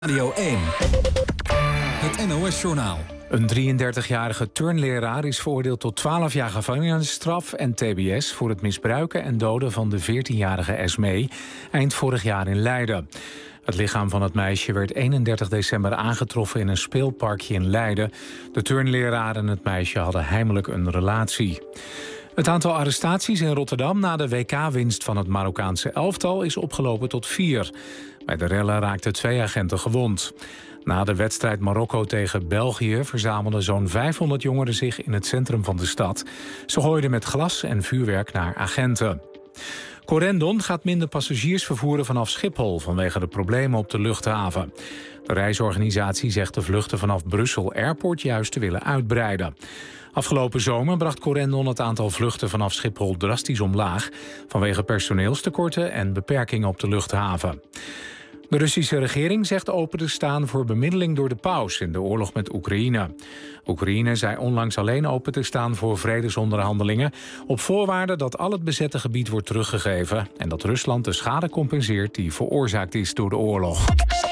Radio 1. Het NOS-journaal. Een 33-jarige turnleraar is veroordeeld tot 12 jaar gevangenisstraf en tbs... voor het misbruiken en doden van de 14-jarige Esmee eind vorig jaar in Leiden. Het lichaam van het meisje werd 31 december aangetroffen in een speelparkje in Leiden. De turnleraar en het meisje hadden heimelijk een relatie. Het aantal arrestaties in Rotterdam na de WK-winst van het Marokkaanse elftal is opgelopen tot 4. Bij de rellen raakten 2 agenten gewond. Na de wedstrijd Marokko tegen België verzamelden zo'n 500 jongeren zich in het centrum van de stad. Ze gooiden met glas en vuurwerk naar agenten. Corendon gaat minder passagiers vervoeren vanaf Schiphol vanwege de problemen op de luchthaven. De reisorganisatie zegt de vluchten vanaf Brussel Airport juist te willen uitbreiden. Afgelopen zomer bracht Corendon het aantal vluchten vanaf Schiphol drastisch omlaag vanwege personeelstekorten en beperkingen op de luchthaven. De Russische regering zegt open te staan voor bemiddeling door de paus in de oorlog met Oekraïne. Oekraïne zei onlangs alleen open te staan voor vredesonderhandelingen op voorwaarde dat al het bezette gebied wordt teruggegeven en dat Rusland de schade compenseert die veroorzaakt is door de oorlog.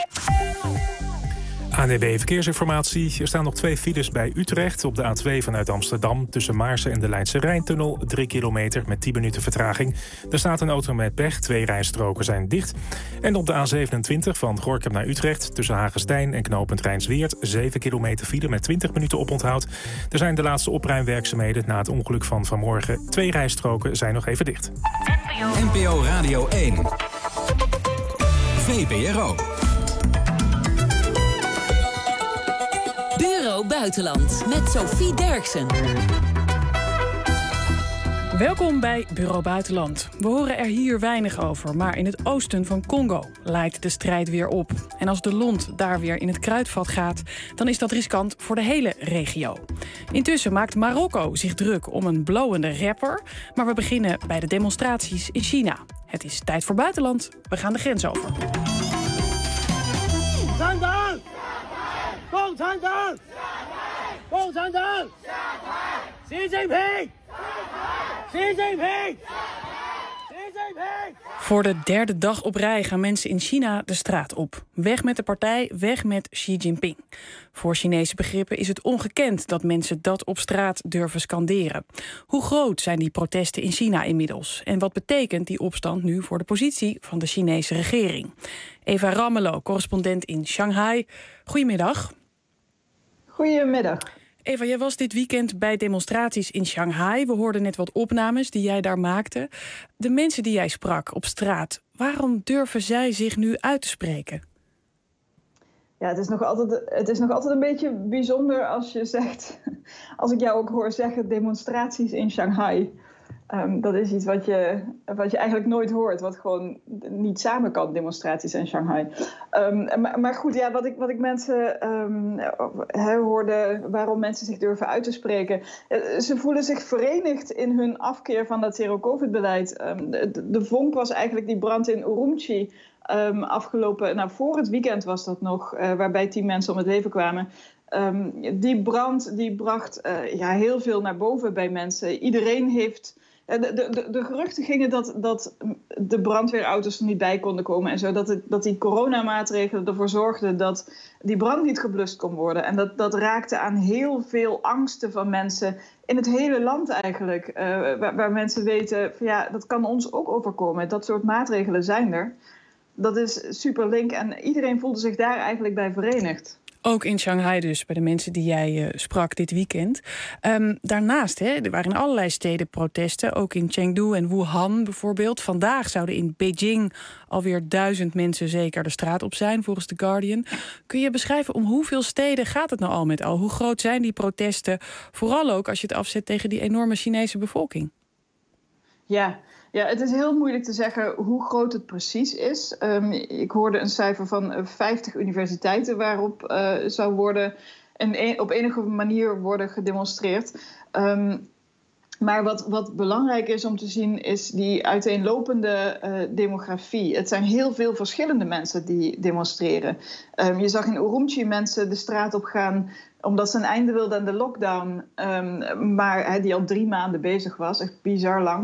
ANWB Verkeersinformatie. Er staan nog 2 files bij Utrecht op de A2 vanuit Amsterdam. Tussen Maarsen en de Leidse Rijntunnel. 3 kilometer met 10 minuten vertraging. Er staat een auto met pech. 2 rijstroken zijn dicht. En op de A27 van Gorinchem naar Utrecht. Tussen Hagestein en knooppunt Rijnsweert. 7 kilometer file met 20 minuten oponthoud. Er zijn de laatste opruimwerkzaamheden na het ongeluk van vanmorgen. 2 rijstroken zijn nog even dicht. NPO Radio 1. VPRO. Bureau Buitenland met Sophie Derksen. Welkom bij Bureau Buitenland. We horen er hier weinig over, maar in het oosten van Congo leidt de strijd weer op. En als de lont daar weer in het kruidvat gaat, dan is dat riskant voor de hele regio. Intussen maakt Marokko zich druk om een blowende rapper, maar we beginnen bij de demonstraties in China. Het is tijd voor buitenland. We gaan de grens over. Voor de 3e dag op rij gaan mensen in China de straat op. Weg met de partij, weg met Xi Jinping. Voor Chinese begrippen is het ongekend dat mensen dat op straat durven scanderen. Hoe groot zijn die protesten in China inmiddels? En wat betekent die opstand nu voor de positie van de Chinese regering? Eva Rammelo, correspondent in Shanghai. Goedemiddag. Goedemiddag. Eva, jij was dit weekend bij demonstraties in Shanghai. We hoorden net wat opnames die jij daar maakte. De mensen die jij sprak op straat, waarom durven zij zich nu uit te spreken? Ja, het is nog altijd een beetje bijzonder als je zegt, als ik jou ook hoor zeggen, demonstraties in Shanghai. Dat is iets wat je eigenlijk nooit hoort, wat gewoon niet samen kan, demonstraties in Shanghai. Maar goed, ja, wat ik mensen hoorde, waarom mensen zich durven uit te spreken. Ze voelen zich verenigd in hun afkeer van dat zero-covid-beleid. De vonk was eigenlijk die brand in Urumqi afgelopen, voor het weekend was dat nog, waarbij 10 mensen om het leven kwamen. Die brand die bracht heel veel naar boven bij mensen. Iedereen heeft... De geruchten gingen dat de brandweerauto's er niet bij konden komen en zo. Dat die coronamaatregelen ervoor zorgden dat die brand niet geblust kon worden. En dat raakte aan heel veel angsten van mensen in het hele land eigenlijk. Waar mensen weten, dat kan ons ook overkomen. Dat soort maatregelen zijn er. Dat is super link en iedereen voelde zich daar eigenlijk bij verenigd. Ook in Shanghai dus, bij de mensen die jij sprak dit weekend. Daarnaast, er waren in allerlei steden protesten. Ook in Chengdu en Wuhan bijvoorbeeld. Vandaag zouden in Beijing alweer 1000 mensen zeker de straat op zijn, volgens The Guardian. Kun je beschrijven om hoeveel steden gaat het nou al met al? Hoe groot zijn die protesten? Vooral ook als je het afzet tegen die enorme Chinese bevolking. Ja, het is heel moeilijk te zeggen hoe groot het precies is. Ik hoorde een cijfer van 50 universiteiten waarop zou worden op enige manier worden gedemonstreerd. Maar wat belangrijk is om te zien is die uiteenlopende demografie. Het zijn heel veel verschillende mensen die demonstreren. Je zag in Urumqi mensen de straat op gaan omdat ze een einde wilden aan de lockdown. Maar die al 3 maanden bezig was, echt bizar lang.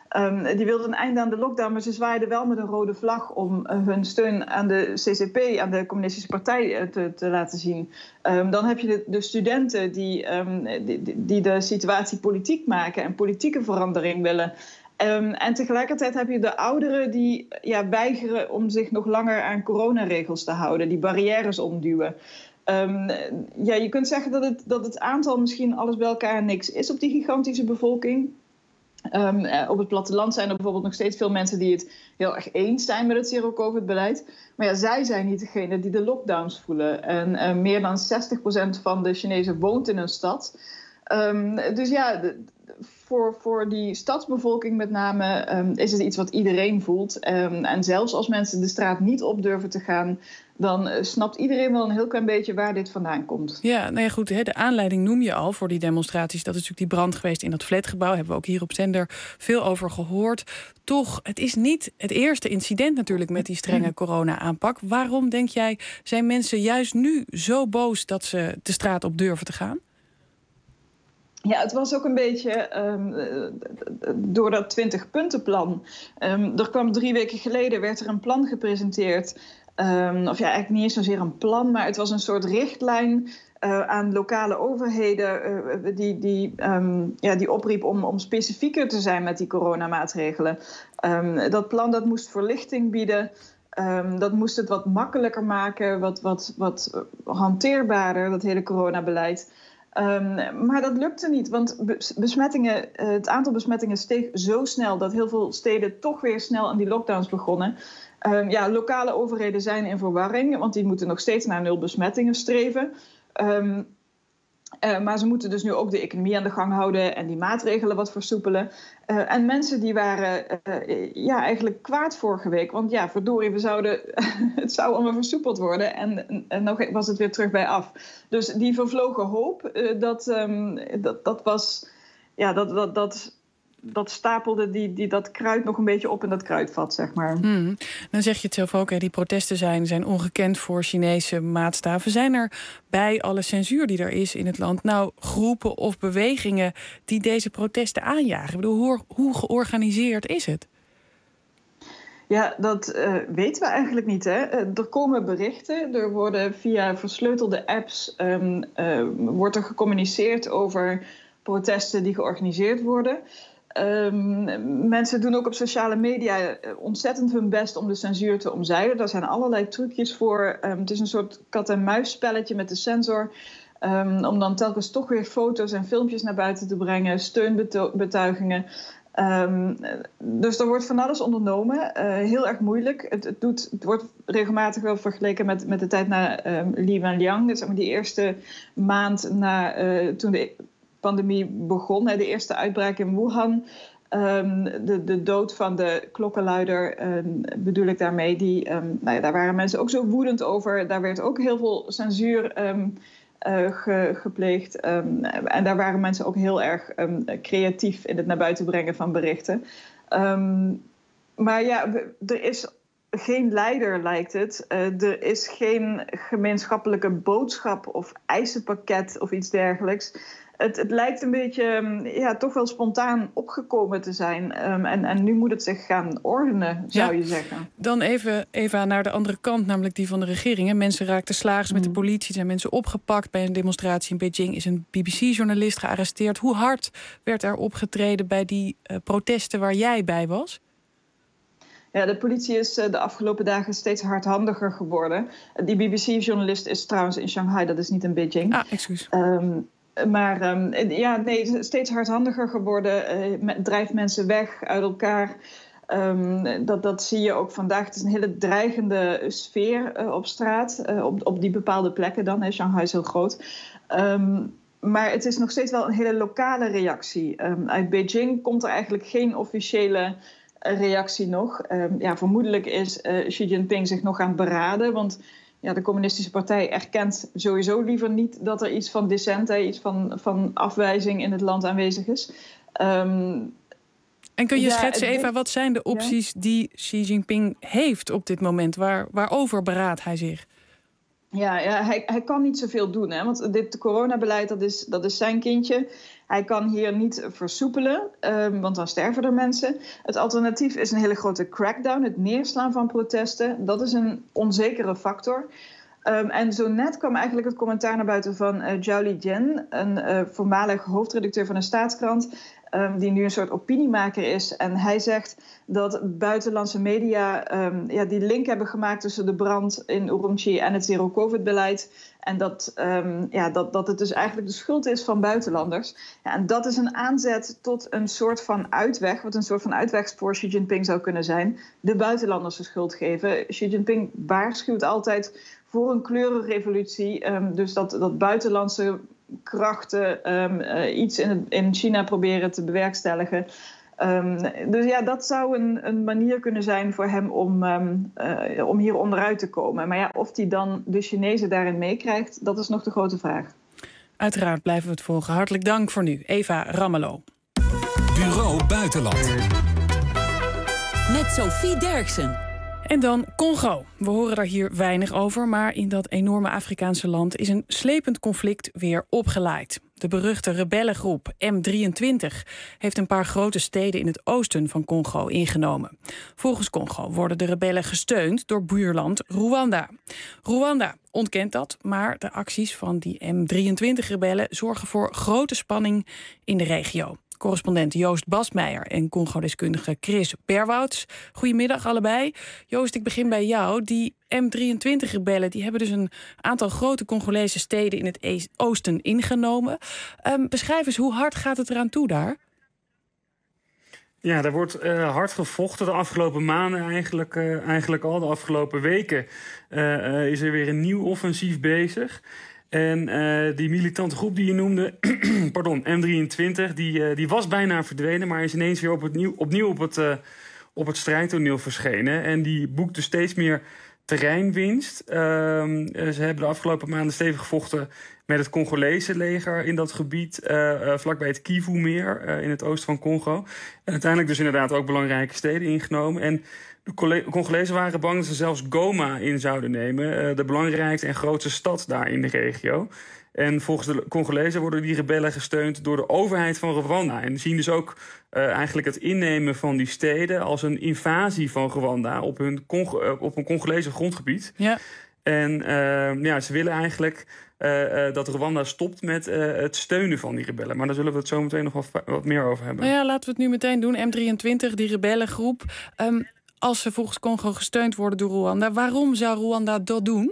Die wilden een einde aan de lockdown, maar ze zwaaiden wel met een rode vlag om hun steun aan de CCP, aan de Communistische Partij, te laten zien. Dan heb je de studenten die de situatie politiek maken en politieke verandering willen. En tegelijkertijd heb je de ouderen die weigeren om zich nog langer aan coronaregels te houden, die barrières omduwen. Je kunt zeggen dat het aantal misschien alles bij elkaar niks is op die gigantische bevolking. Op het platteland zijn er bijvoorbeeld nog steeds veel mensen die het heel erg eens zijn met het zero-covid-beleid. Maar zij zijn niet degene die de lockdowns voelen. En meer dan 60% van de Chinezen woont in een stad. Dus voor die stadsbevolking met name is het iets wat iedereen voelt. En zelfs als mensen de straat niet op durven te gaan, dan snapt iedereen wel een heel klein beetje waar dit vandaan komt. Ja, nou ja, goed. De aanleiding noem je al voor die demonstraties. Dat is natuurlijk die brand geweest in dat flatgebouw. Hebben we ook hier op zender veel over gehoord. Toch, het is niet het eerste incident natuurlijk met die strenge corona-aanpak. Waarom, denk jij, zijn mensen juist nu zo boos dat ze de straat op durven te gaan? Ja, het was ook een beetje door dat 20-puntenplan. Er kwam 3 weken geleden, werd er een plan gepresenteerd. Eigenlijk niet eens zozeer een plan, maar het was een soort richtlijn aan lokale overheden die opriep om specifieker te zijn met die coronamaatregelen. Dat plan dat moest verlichting bieden. Dat moest het wat makkelijker maken, wat hanteerbaarder, dat hele coronabeleid. Maar dat lukte niet, want het aantal besmettingen steeg zo snel dat heel veel steden toch weer snel aan die lockdowns begonnen. Lokale overheden zijn in verwarring, want die moeten nog steeds naar 0 besmettingen streven. Maar ze moeten dus nu ook de economie aan de gang houden en die maatregelen wat versoepelen. En mensen die waren eigenlijk kwaad vorige week. Want verdorie, het zou allemaal versoepeld worden. En nog was het weer terug bij af. Dus die vervlogen hoop, dat stapelde dat kruid nog een beetje op in dat kruidvat, zeg maar. Dan zeg je het zelf ook, die protesten zijn ongekend voor Chinese maatstaven. Zijn er bij alle censuur die er is in het land nou groepen of bewegingen die deze protesten aanjagen? Ik bedoel, hoe georganiseerd is het? Ja, dat weten we eigenlijk niet. Hè? Er komen berichten, er worden via versleutelde apps wordt er gecommuniceerd over protesten die georganiseerd worden. Mensen doen ook op sociale media ontzettend hun best om de censuur te omzeilen. Daar zijn allerlei trucjes voor. Het is een soort kat-en-muisspelletje met de censor. Om dan telkens toch weer foto's en filmpjes naar buiten te brengen. Steunbetuigingen. Dus er wordt van alles ondernomen. Heel erg moeilijk. Het wordt regelmatig wel vergeleken met de tijd na Li Wenliang. Dus die eerste maand na toen de pandemie begon, de eerste uitbraak in Wuhan. De dood van de klokkenluider bedoel ik daarmee. Daar waren mensen ook zo woedend over. Daar werd ook heel veel censuur gepleegd. En daar waren mensen ook heel erg creatief in het naar buiten brengen van berichten. Maar er is geen leider, lijkt het. Er is geen gemeenschappelijke boodschap of eisenpakket of iets dergelijks. Het lijkt een beetje toch wel spontaan opgekomen te zijn. En nu moet het zich gaan ordenen, zou je zeggen. Dan even naar de andere kant, namelijk die van de regering. Mensen raakten slaags met de politie. Er zijn mensen opgepakt. Bij een demonstratie in Beijing is een BBC-journalist gearresteerd. Hoe hard werd er opgetreden bij die protesten waar jij bij was? Ja, de politie is de afgelopen dagen steeds hardhandiger geworden. Die BBC-journalist is trouwens in Shanghai, dat is niet in Beijing. Excuus. Steeds hardhandiger geworden. Drijft mensen weg uit elkaar. Dat zie je ook vandaag. Het is een hele dreigende sfeer op straat. Op die bepaalde plekken dan. Shanghai is heel groot. Maar het is nog steeds wel een hele lokale reactie. Uit Beijing komt er eigenlijk geen officiële reactie nog. Vermoedelijk is Xi Jinping zich nog aan het beraden. Want de Communistische Partij erkent sowieso liever niet dat er iets van dissent, iets van afwijzing in het land aanwezig is. En kun je schetsen, Eva, wat zijn de opties die Xi Jinping heeft op dit moment? Waarover beraadt hij zich? Ja, hij kan niet zoveel doen, hè? Want dit coronabeleid, dat is zijn kindje. Hij kan hier niet versoepelen, want dan sterven er mensen. Het alternatief is een hele grote crackdown, het neerslaan van protesten. Dat is een onzekere factor. En zo net kwam eigenlijk het commentaar naar buiten van Zhao Lijian, een voormalig hoofdredacteur van een staatskrant, die nu een soort opiniemaker is. En hij zegt dat buitenlandse media die link hebben gemaakt tussen de brand in Urumqi en het zero-covid-beleid. En dat het dus eigenlijk de schuld is van buitenlanders. Ja, en dat is een aanzet tot een soort van uitweg, wat een soort van uitweg voor Xi Jinping zou kunnen zijn. De buitenlanders de schuld geven. Xi Jinping waarschuwt altijd voor een kleurenrevolutie. Dus dat buitenlandse krachten iets in China proberen te bewerkstelligen. Dus ja, dat zou een manier kunnen zijn voor hem om hier onderuit te komen. Maar ja, of hij dan de Chinezen daarin meekrijgt, dat is nog de grote vraag. Uiteraard blijven we het volgen. Hartelijk dank voor nu, Eva Rammelo. Bureau Buitenland. Met Sophie Derksen. En dan Congo. We horen daar hier weinig over, maar in dat enorme Afrikaanse land is een slepend conflict weer opgelaaid. De beruchte rebellengroep M23 heeft een paar grote steden in het oosten van Congo ingenomen. Volgens Congo worden de rebellen gesteund door buurland Rwanda. Rwanda ontkent dat, maar de acties van die M23-rebellen zorgen voor grote spanning in de regio. Correspondent Joost Basmeijer en Congo-deskundige Chris Berwouts. Goedemiddag allebei. Joost, ik begin bij jou. Die M23-rebellen die hebben dus een aantal grote Congolese steden in het oosten ingenomen. Beschrijf eens, hoe hard gaat het eraan toe daar? Ja, er wordt hard gevochten de afgelopen maanden, eigenlijk al. De afgelopen weken is er weer een nieuw offensief bezig. En die militante groep die je noemde, M23, die was bijna verdwenen, maar is ineens weer opnieuw op het strijdtoneel verschenen. En die boekte steeds meer terreinwinst. Ze hebben de afgelopen maanden stevig gevochten met het Congolese leger in dat gebied, vlakbij het Kivu-meer in het oosten van Congo. En uiteindelijk dus inderdaad ook belangrijke steden ingenomen. En de Congolezen waren bang dat ze zelfs Goma in zouden nemen, de belangrijkste en grootste stad daar in de regio. En volgens de Congolezen worden die rebellen gesteund door de overheid van Rwanda. En zien dus ook eigenlijk het innemen van die steden als een invasie van Rwanda op een Congolese grondgebied. Ja. En ze willen eigenlijk dat Rwanda stopt met het steunen van die rebellen. Maar daar zullen we het zo meteen nog wat meer over hebben. Nou ja, laten we het nu meteen doen. M23, die rebellengroep. Als ze volgens Congo gesteund worden door Rwanda, waarom zou Rwanda dat doen?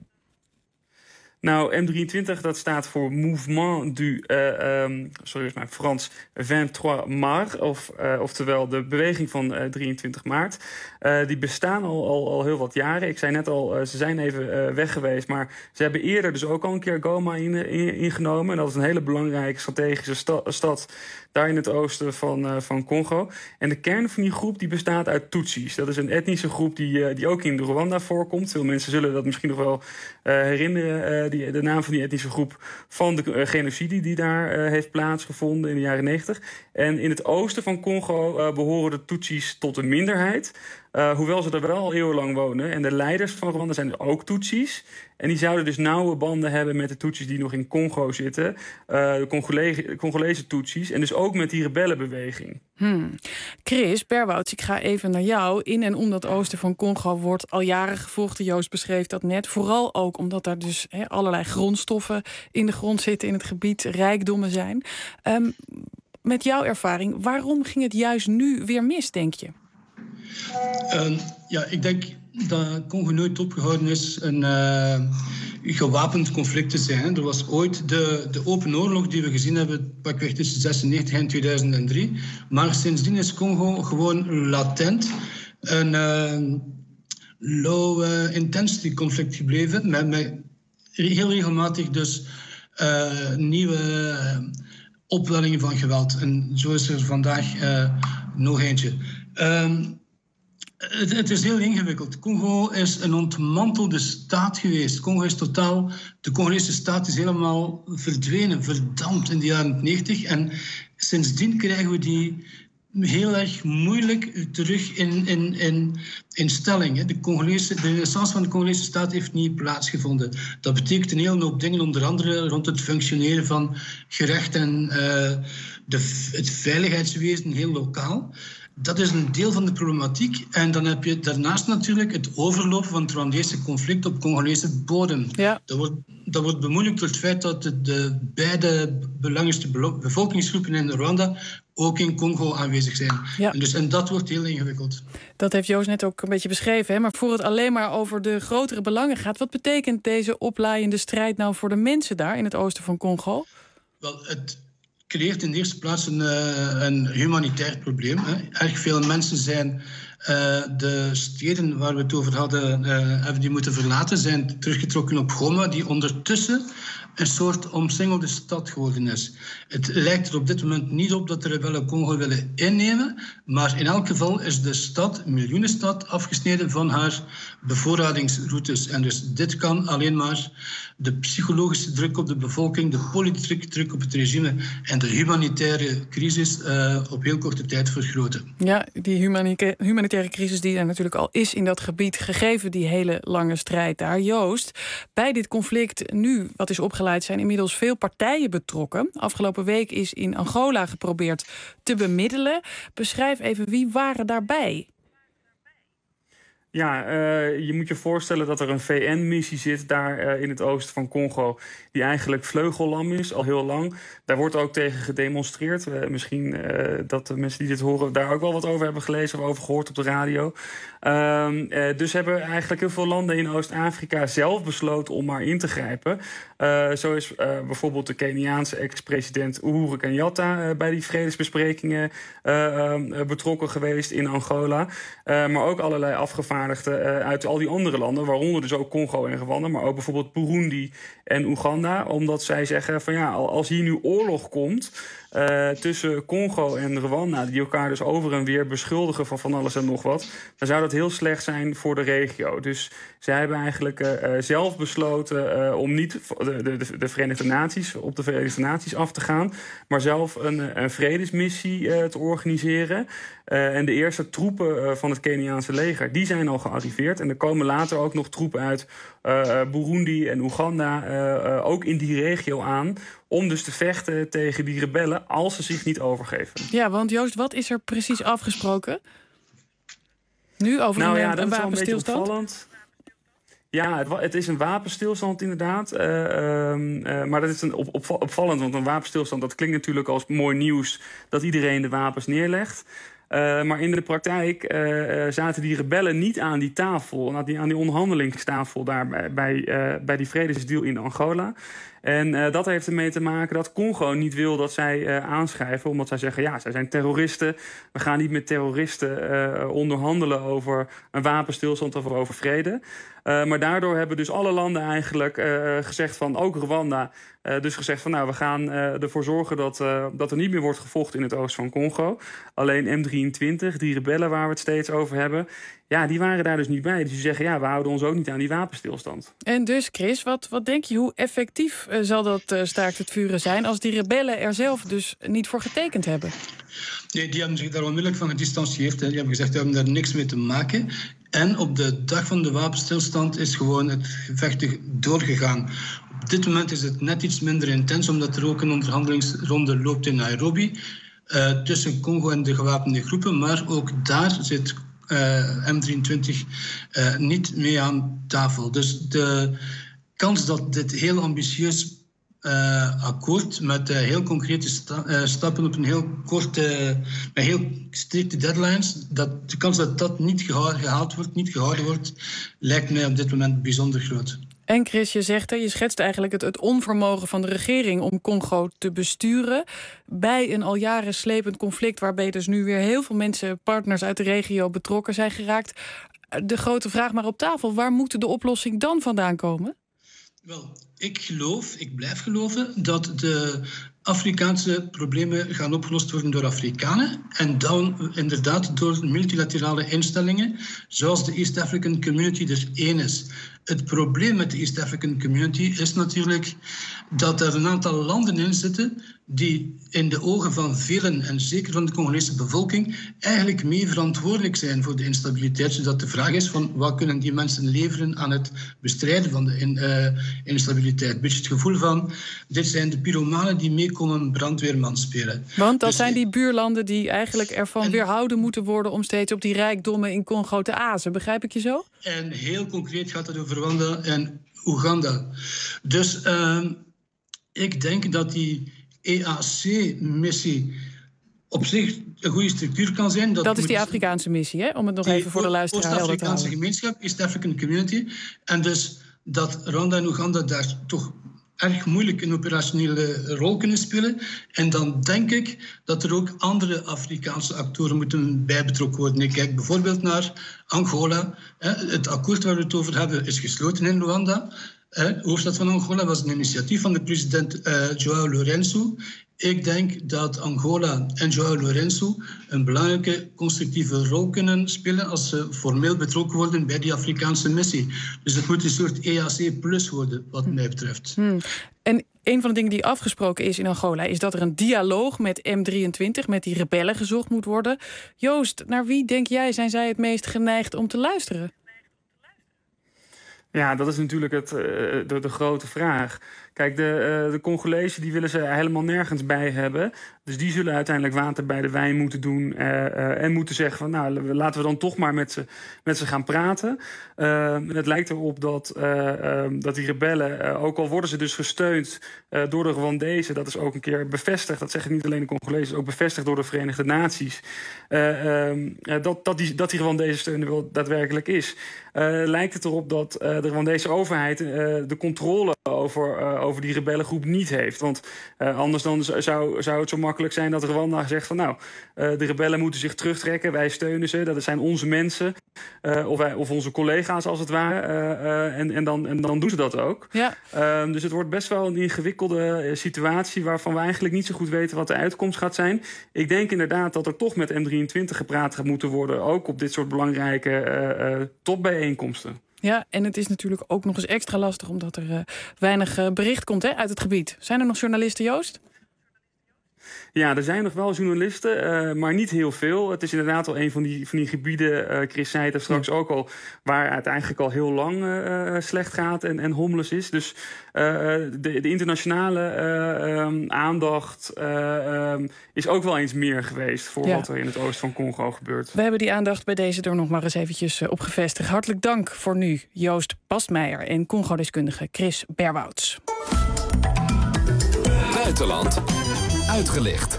Nou, M23, dat staat voor Mouvement du, Frans, 23 Mars, oftewel de beweging van 23 maart. Die bestaan al heel wat jaren. Ik zei net al, ze zijn even weg geweest, maar ze hebben eerder dus ook al een keer Goma ingenomen. En dat is een hele belangrijke strategische stad daar in het oosten van Congo. En de kern van die groep die bestaat uit Tutsis. Dat is een etnische groep die ook in Rwanda voorkomt. Veel mensen zullen dat misschien nog wel herinneren, de naam van die etnische groep, van de genocide die daar heeft plaatsgevonden in de jaren 90. En in het oosten van Congo behoren de Tutsis tot een minderheid. Hoewel ze er wel al eeuwenlang wonen. En de leiders van Rwanda zijn dus ook Tutsis. En die zouden dus nauwe banden hebben met de Tutsis die nog in Congo zitten. De Congolese Tutsis. En dus ook met die rebellenbeweging. Chris Berwouts, ik ga even naar jou. In en om dat oosten van Congo wordt al jaren gevochten. Joost beschreef dat net. Vooral ook omdat daar dus allerlei grondstoffen in de grond zitten in het gebied. Rijkdommen zijn. Met jouw ervaring, waarom ging het juist nu weer mis, denk je? Ik denk dat Congo nooit opgehouden is een gewapend conflict te zijn. Er was ooit de open oorlog die we gezien hebben, pakweg tussen 1996 en 2003. Maar sindsdien is Congo gewoon latent een low intensity conflict gebleven. Met heel regelmatig dus nieuwe opwellingen van geweld. En zo is er vandaag nog eentje. Het is heel ingewikkeld. Congo is een ontmantelde staat geweest. De Congolese staat is helemaal verdwenen, verdampt in de jaren 90. En sindsdien krijgen we heel erg moeilijk terug in stelling. De renaissance van de Congolese staat heeft niet plaatsgevonden. Dat betekent een hele hoop dingen, onder andere rond het functioneren van gerecht en het veiligheidswezen heel lokaal. Dat is een deel van de problematiek. En dan heb je daarnaast natuurlijk het overlopen van het Rwandese conflict op Congolese bodem. Ja. Dat wordt bemoeilijkt door het feit dat de beide belangrijkste bevolkingsgroepen in Rwanda ook in Congo aanwezig zijn. Ja. En dat wordt heel ingewikkeld. Dat heeft Joost net ook een beetje beschreven. Hè? Maar voor het alleen maar over de grotere belangen gaat, wat betekent deze oplaaiende strijd nou voor de mensen daar in het oosten van Congo? Wel, het creëert in de eerste plaats een humanitair probleem. Hè. Erg veel mensen zijn de steden waar we het over hadden, hebben die moeten verlaten, zijn teruggetrokken op Goma, die ondertussen een soort omsingelde stad geworden is. Het lijkt er op dit moment niet op dat de rebellen Congo willen innemen, maar in elk geval is de stad, miljoenenstad, afgesneden van haar bevoorradingsroutes. En dus dit kan alleen maar de psychologische druk op de bevolking, de politieke druk op het regime en de humanitaire crisis op heel korte tijd vergroten. Ja, die humanitaire crisis die er natuurlijk al is in dat gebied, gegeven die hele lange strijd daar. Joost, bij dit conflict nu, wat is opgeleid, zijn inmiddels veel partijen betrokken. Afgelopen week is in Angola geprobeerd te bemiddelen. Beschrijf even, wie waren daarbij? Ja, je moet je voorstellen dat er een VN-missie zit daar in het oosten van Congo, die eigenlijk vleugellam is, al heel lang. Daar wordt ook tegen gedemonstreerd. Misschien dat de mensen die dit horen daar ook wel wat over hebben gelezen of over gehoord op de radio. Dus hebben eigenlijk heel veel landen in Oost-Afrika zelf besloten om maar in te grijpen. Zo is bijvoorbeeld de Keniaanse ex-president Uhuru Kenyatta bij die vredesbesprekingen betrokken geweest in Angola. Maar ook allerlei afgevaardigden uit al die andere landen, waaronder dus ook Congo en Rwanda, maar ook bijvoorbeeld Burundi en Oeganda, omdat zij zeggen van ja, als hier nu oorlog komt tussen Congo en Rwanda, die elkaar dus over en weer beschuldigen van alles en nog wat, dan zou dat heel slecht zijn voor de regio. Dus zij hebben eigenlijk zelf besloten om niet de Verenigde Naties op de Verenigde Naties af te gaan, maar zelf een vredesmissie te organiseren. En de eerste troepen van het Keniaanse leger, die zijn al gearriveerd. En er komen later ook nog troepen uit Burundi en Oeganda ook in die regio aan, om dus te vechten tegen die rebellen als ze zich niet overgeven. Ja, want Joost, wat is er precies afgesproken? Nu over een wapenstilstand? Ja, het is een wapenstilstand inderdaad. Maar dat is opvallend, want een wapenstilstand, dat klinkt natuurlijk als mooi nieuws dat iedereen de wapens neerlegt. Maar in de praktijk zaten die rebellen niet aan die tafel, aan die onderhandelingstafel daar bij die vredesdeal in Angola. En dat heeft ermee te maken dat Congo niet wil dat zij aanschrijven, omdat zij zeggen, ja, zij zijn terroristen. We gaan niet met terroristen onderhandelen over een wapenstilstand of over vrede. Maar daardoor hebben dus alle landen eigenlijk gezegd van, ook Rwanda, dus gezegd van, nou, we gaan ervoor zorgen dat er niet meer wordt gevochten in het oosten van Congo. Alleen M23, die rebellen waar we het steeds over hebben, ja, die waren daar dus niet bij. Dus die zeggen, ja, we houden ons ook niet aan die wapenstilstand. En dus, Chris, wat denk je, hoe effectief zal dat staakt het vuren zijn als die rebellen er zelf dus niet voor getekend hebben? Nee, die hebben zich daar onmiddellijk van gedistanceerd. Die hebben gezegd, we hebben daar niks mee te maken. En op de dag van de wapenstilstand is gewoon het gevecht doorgegaan. Op dit moment is het net iets minder intens, omdat er ook een onderhandelingsronde loopt in Nairobi tussen Congo en de gewapende groepen. Maar ook daar zit M23 niet mee aan tafel. Dus de kans dat dit heel ambitieus akkoord met heel concrete stappen op een heel korte, met heel strikte deadlines, de kans dat dat niet gehouden wordt, lijkt mij op dit moment bijzonder groot. En Chris, je schetst eigenlijk het onvermogen van de regering om Congo te besturen bij een al jaren slepend conflict, waarbij dus nu weer heel veel mensen, partners uit de regio, betrokken zijn geraakt. De grote vraag maar op tafel, waar moet de oplossing dan vandaan komen? Wel, ik blijf geloven dat de Afrikaanse problemen gaan opgelost worden door Afrikanen en dan inderdaad door multilaterale instellingen, zoals de East African Community er één is. Het probleem met de East African Community is natuurlijk dat er een aantal landen in zitten die in de ogen van velen, en zeker van de Congolese bevolking, eigenlijk mee verantwoordelijk zijn voor de instabiliteit. Zodat de vraag is van wat kunnen die mensen leveren aan het bestrijden van de instabiliteit. Een beetje het gevoel van, dit zijn de pyromanen die meekomen brandweerman spelen. Want dat zijn die buurlanden die eigenlijk ervan weerhouden moeten worden om steeds op die rijkdommen in Congo te azen. Begrijp ik je zo? En heel concreet gaat het over Rwanda en Oeganda. Dus ik denk dat die EAC-missie op zich een goede structuur kan zijn. Dat is die Afrikaanse missie, hè? Om het nog even voor de luisteraar helder te houden. Oost-Afrikaanse gemeenschap, East African Community. En dus dat Rwanda en Oeganda daar toch erg moeilijk een operationele rol kunnen spelen. En dan denk ik dat er ook andere Afrikaanse actoren moeten bij betrokken worden. Ik kijk bijvoorbeeld naar Angola. Het akkoord waar we het over hebben is gesloten in Luanda. De hoofdstad van Angola was een initiatief van de president João Lourenço. Ik denk dat Angola en João Lourenço een belangrijke constructieve rol kunnen spelen als ze formeel betrokken worden bij die Afrikaanse missie. Dus het moet een soort EAC plus worden, wat mij betreft. En een van de dingen die afgesproken is in Angola is dat er een dialoog met M23, met die rebellen, gezocht moet worden. Joost, naar wie denk jij zijn zij het meest geneigd om te luisteren? Ja, dat is natuurlijk de grote vraag. Kijk, de Congolezen die willen ze helemaal nergens bij hebben. Dus die zullen uiteindelijk water bij de wijn moeten doen. En moeten zeggen van, nou, laten we dan toch maar met ze gaan praten. Het lijkt erop dat die rebellen, ook al worden ze dus gesteund door de Rwandezen, dat is ook een keer bevestigd, dat zeggen niet alleen de Congolezen, ook bevestigd door de Verenigde Naties, dat die Rwandese steun er wel daadwerkelijk is. Lijkt het erop dat de Rwandese overheid de controle over die rebellengroep niet heeft. Want anders dan zou het zo makkelijk zijn dat Rwanda zegt van, nou, de rebellen moeten zich terugtrekken, wij steunen ze, dat zijn onze mensen, of onze collega's als het ware, en dan doen ze dat ook. Ja. Dus het wordt best wel een ingewikkelde situatie waarvan we eigenlijk niet zo goed weten wat de uitkomst gaat zijn. Ik denk inderdaad dat er toch met M23 gepraat gaat moeten worden, ook op dit soort belangrijke topbijeenkomsten. Ja, en het is natuurlijk ook nog eens extra lastig omdat er weinig bericht komt uit het gebied. Zijn er nog journalisten, Joost? Ja, er zijn nog wel journalisten, maar niet heel veel. Het is inderdaad wel een van die gebieden, Chris zei het straks ook al, waar het eigenlijk al heel lang slecht gaat en homeless is. Dus de internationale aandacht is ook wel eens meer geweest voor wat er in het oosten van Congo gebeurt. We hebben die aandacht bij deze er nog maar eens eventjes op gevestigd. Hartelijk dank voor nu, Joost Pastmeijer en Congo-deskundige Chris Berwouts. Buitenland uitgelicht.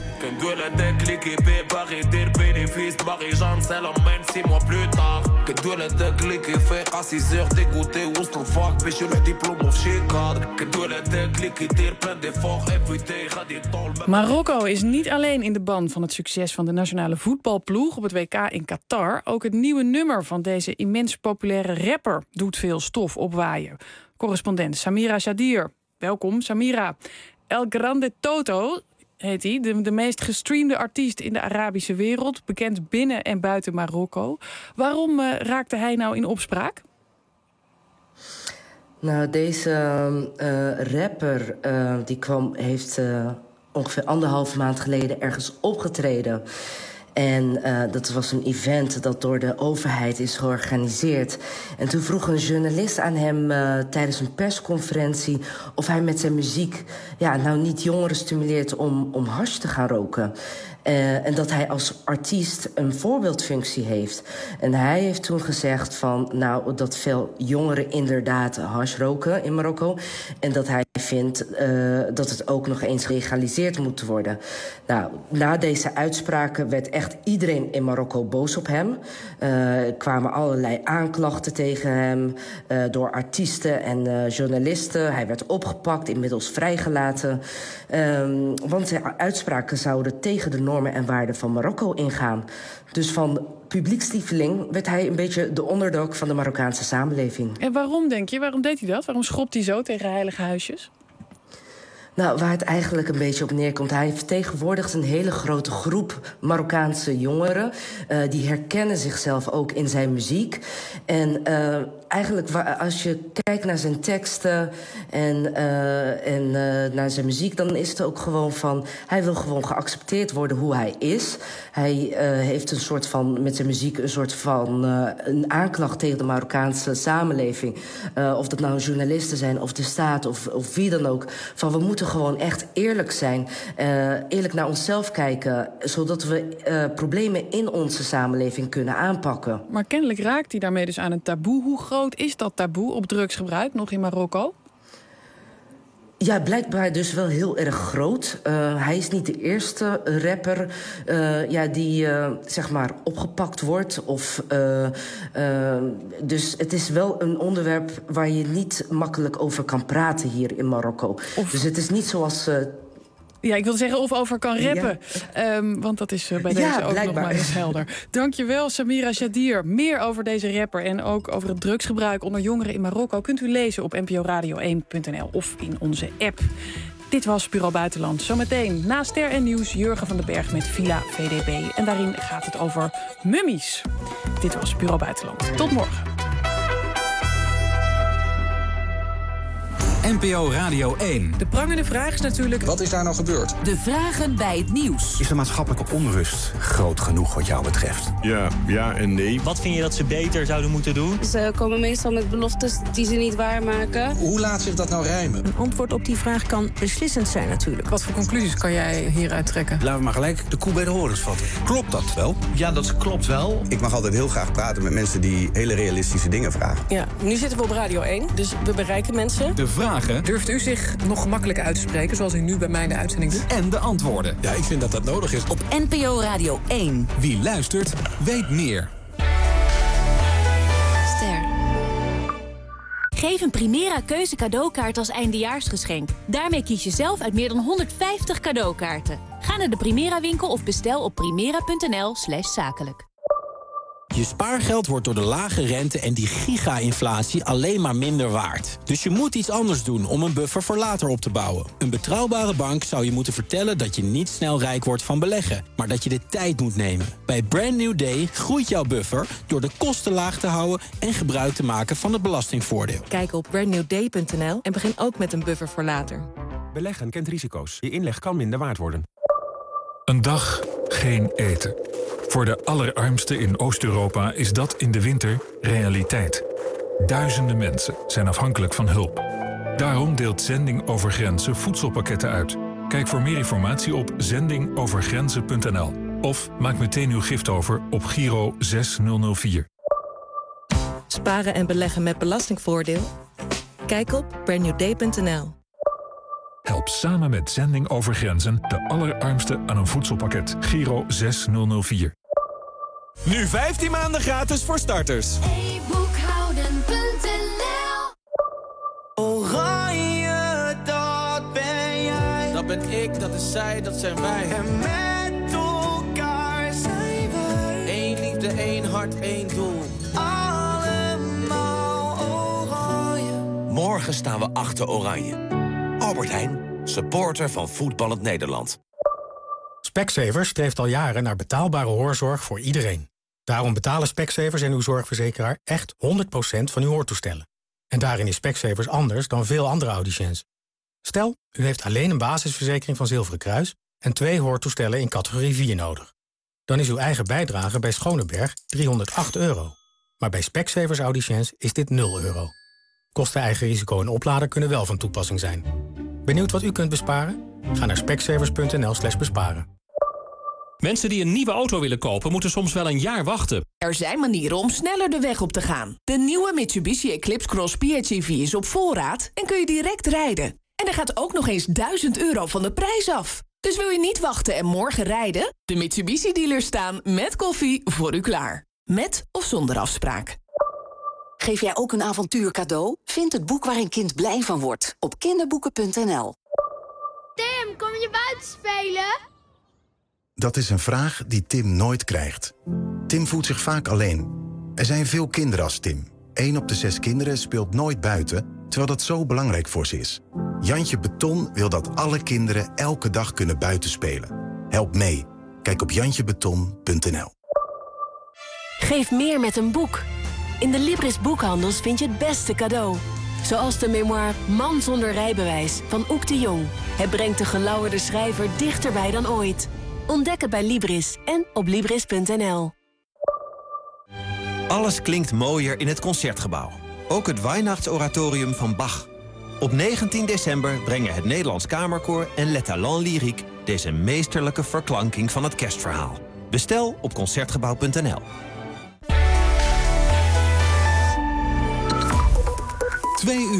Marokko is niet alleen in de ban van het succes van de nationale voetbalploeg op het WK in Qatar. Ook het nieuwe nummer van deze immens populaire rapper doet veel stof opwaaien. Correspondent Samira Shadir. Welkom, Samira. El Grande Toto heet hij, de meest gestreamde artiest in de Arabische wereld, bekend binnen en buiten Marokko. Waarom raakte hij nou in opspraak? Nou, deze rapper heeft ongeveer 1,5 maand geleden ergens opgetreden. En dat was een event dat door de overheid is georganiseerd. En toen vroeg een journalist aan hem tijdens een persconferentie of hij met zijn muziek nou niet jongeren stimuleert om hash te gaan roken. En dat hij als artiest een voorbeeldfunctie heeft. En hij heeft toen gezegd dat veel jongeren inderdaad hash roken in Marokko. En dat hij vindt dat het ook nog eens gelegaliseerd moet worden. Nou, na deze uitspraken werd echt iedereen in Marokko boos op hem. Er kwamen allerlei aanklachten tegen hem door artiesten en journalisten. Hij werd opgepakt, inmiddels vrijgelaten. Want zijn uitspraken zouden tegen de normen en waarden van Marokko ingaan. Dus van publiekstieveling werd hij een beetje de onderdog van de Marokkaanse samenleving. En waarom, denk je? Waarom deed hij dat? Waarom schopt hij zo tegen heilige huisjes? Nou, waar het eigenlijk een beetje op neerkomt... hij vertegenwoordigt een hele grote groep Marokkaanse jongeren. Die herkennen zichzelf ook in zijn muziek. En eigenlijk, als je kijkt naar zijn teksten en naar zijn muziek... dan is het ook gewoon van... hij wil gewoon geaccepteerd worden hoe hij is. Hij heeft een soort van, met zijn muziek een soort van... een aanklacht tegen de Marokkaanse samenleving. Of dat nou journalisten zijn of de staat of wie dan ook. Van we moeten gewoon echt eerlijk zijn. Eerlijk naar onszelf kijken. Zodat we problemen in onze samenleving kunnen aanpakken. Maar kennelijk raakt hij daarmee dus aan een taboe. Hoe groot is dat taboe op drugsgebruik nog in Marokko? Ja, blijkbaar dus wel heel erg groot. Hij is niet de eerste rapper die zeg maar opgepakt wordt. Dus het is wel een onderwerp waar je niet makkelijk over kan praten hier in Marokko. Dus het is niet zoals... Ja, ik wilde zeggen of over kan rappen. Ja. Want dat is bij deze ook nog maar eens helder. Dankjewel, Samira Jadir. Meer over deze rapper en ook over het drugsgebruik onder jongeren in Marokko... kunt u lezen op nporadio1.nl of in onze app. Dit was Bureau Buitenland. Zometeen na Ster en Nieuws Jurgen van den Berg met Villa VDB. En daarin gaat het over mummies. Dit was Bureau Buitenland. Tot morgen. NPO Radio 1. De prangende vraag is natuurlijk... Wat is daar nou gebeurd? De vragen bij het nieuws. Is de maatschappelijke onrust groot genoeg wat jou betreft? Ja en nee. Wat vind je dat ze beter zouden moeten doen? Ze komen meestal met beloftes die ze niet waarmaken. Hoe laat zich dat nou rijmen? Een antwoord op die vraag kan beslissend zijn natuurlijk. Wat voor conclusies kan jij hieruit trekken? Laten we maar gelijk de koe bij de horens vatten. Klopt dat wel? Ja, dat klopt wel. Ik mag altijd heel graag praten met mensen die hele realistische dingen vragen. Ja, nu zitten we op Radio 1, dus we bereiken mensen. De vragen. Durft u zich nog gemakkelijker uit te spreken, zoals u nu bij mij in de uitzending doet? En de antwoorden. Ja, ik vind dat dat nodig is. Op NPO Radio 1. Wie luistert, weet meer. Ster. Geef een Primera Keuze cadeaukaart als eindejaarsgeschenk. Daarmee kies je zelf uit meer dan 150 cadeaukaarten. Ga naar de Primera winkel of bestel op primera.nl/zakelijk. Je spaargeld wordt door de lage rente en die giga-inflatie alleen maar minder waard. Dus je moet iets anders doen om een buffer voor later op te bouwen. Een betrouwbare bank zou je moeten vertellen dat je niet snel rijk wordt van beleggen, maar dat je de tijd moet nemen. Bij Brand New Day groeit jouw buffer door de kosten laag te houden en gebruik te maken van het belastingvoordeel. Kijk op brandnewday.nl en begin ook met een buffer voor later. Beleggen kent risico's. Je inleg kan minder waard worden. Een dag geen eten. Voor de allerarmsten in Oost-Europa is dat in de winter realiteit. Duizenden mensen zijn afhankelijk van hulp. Daarom deelt Zending Over Grenzen voedselpakketten uit. Kijk voor meer informatie op zendingovergrenzen.nl. Of maak meteen uw gift over op Giro 6004. Sparen en beleggen met belastingvoordeel? Kijk op brandnewday.nl. Help samen met Zending Over Grenzen de allerarmsten aan een voedselpakket. Giro 6004. Nu 15 maanden gratis voor starters. e-boekhouden.nl. Oranje, dat ben jij. Dat ben ik, dat is zij, dat zijn wij. En met elkaar zijn we. Eén liefde, één hart, één doel. Allemaal oranje. Morgen staan we achter Oranje. Albert Heijn, supporter van Voetballend Nederland. Specsavers streeft al jaren naar betaalbare hoorzorg voor iedereen. Daarom betalen Specsavers en uw zorgverzekeraar echt 100% van uw hoortoestellen. En daarin is Specsavers anders dan veel andere audiciëns. Stel, u heeft alleen een basisverzekering van Zilveren Kruis en 2 hoortoestellen in categorie 4 nodig. Dan is uw eigen bijdrage bij Schoneberg €308. Maar bij Specsavers audiciëns is dit €0. Kosten, eigen risico en oplader kunnen wel van toepassing zijn. Benieuwd wat u kunt besparen? Ga naar specsavers.nl/besparen. Mensen die een nieuwe auto willen kopen, moeten soms wel een jaar wachten. Er zijn manieren om sneller de weg op te gaan. De nieuwe Mitsubishi Eclipse Cross PHEV is op voorraad en kun je direct rijden. En er gaat ook nog eens €1000 van de prijs af. Dus wil je niet wachten en morgen rijden? De Mitsubishi-dealers staan met koffie voor u klaar. Met of zonder afspraak. Geef jij ook een avontuur cadeau? Vind het boek waar een kind blij van wordt op kinderboeken.nl. Tim, kom je buiten spelen? Dat is een vraag die Tim nooit krijgt. Tim voelt zich vaak alleen. Er zijn veel kinderen als Tim. 1 op de 6 kinderen speelt nooit buiten, terwijl dat zo belangrijk voor ze is. Jantje Beton wil dat alle kinderen elke dag kunnen buitenspelen. Help mee. Kijk op jantjebeton.nl. Geef meer met een boek. In de Libris boekhandels vind je het beste cadeau. Zoals de memoir Man zonder rijbewijs van Oek de Jong. Het brengt de gelauwerde schrijver dichterbij dan ooit. Ontdek het bij Libris en op Libris.nl. Alles klinkt mooier in het Concertgebouw. Ook het Weihnachtsoratorium van Bach. Op 19 december brengen het Nederlands Kamerkoor en Les Talents Lyriques deze meesterlijke verklanking van het kerstverhaal. Bestel op Concertgebouw.nl. 2 uur.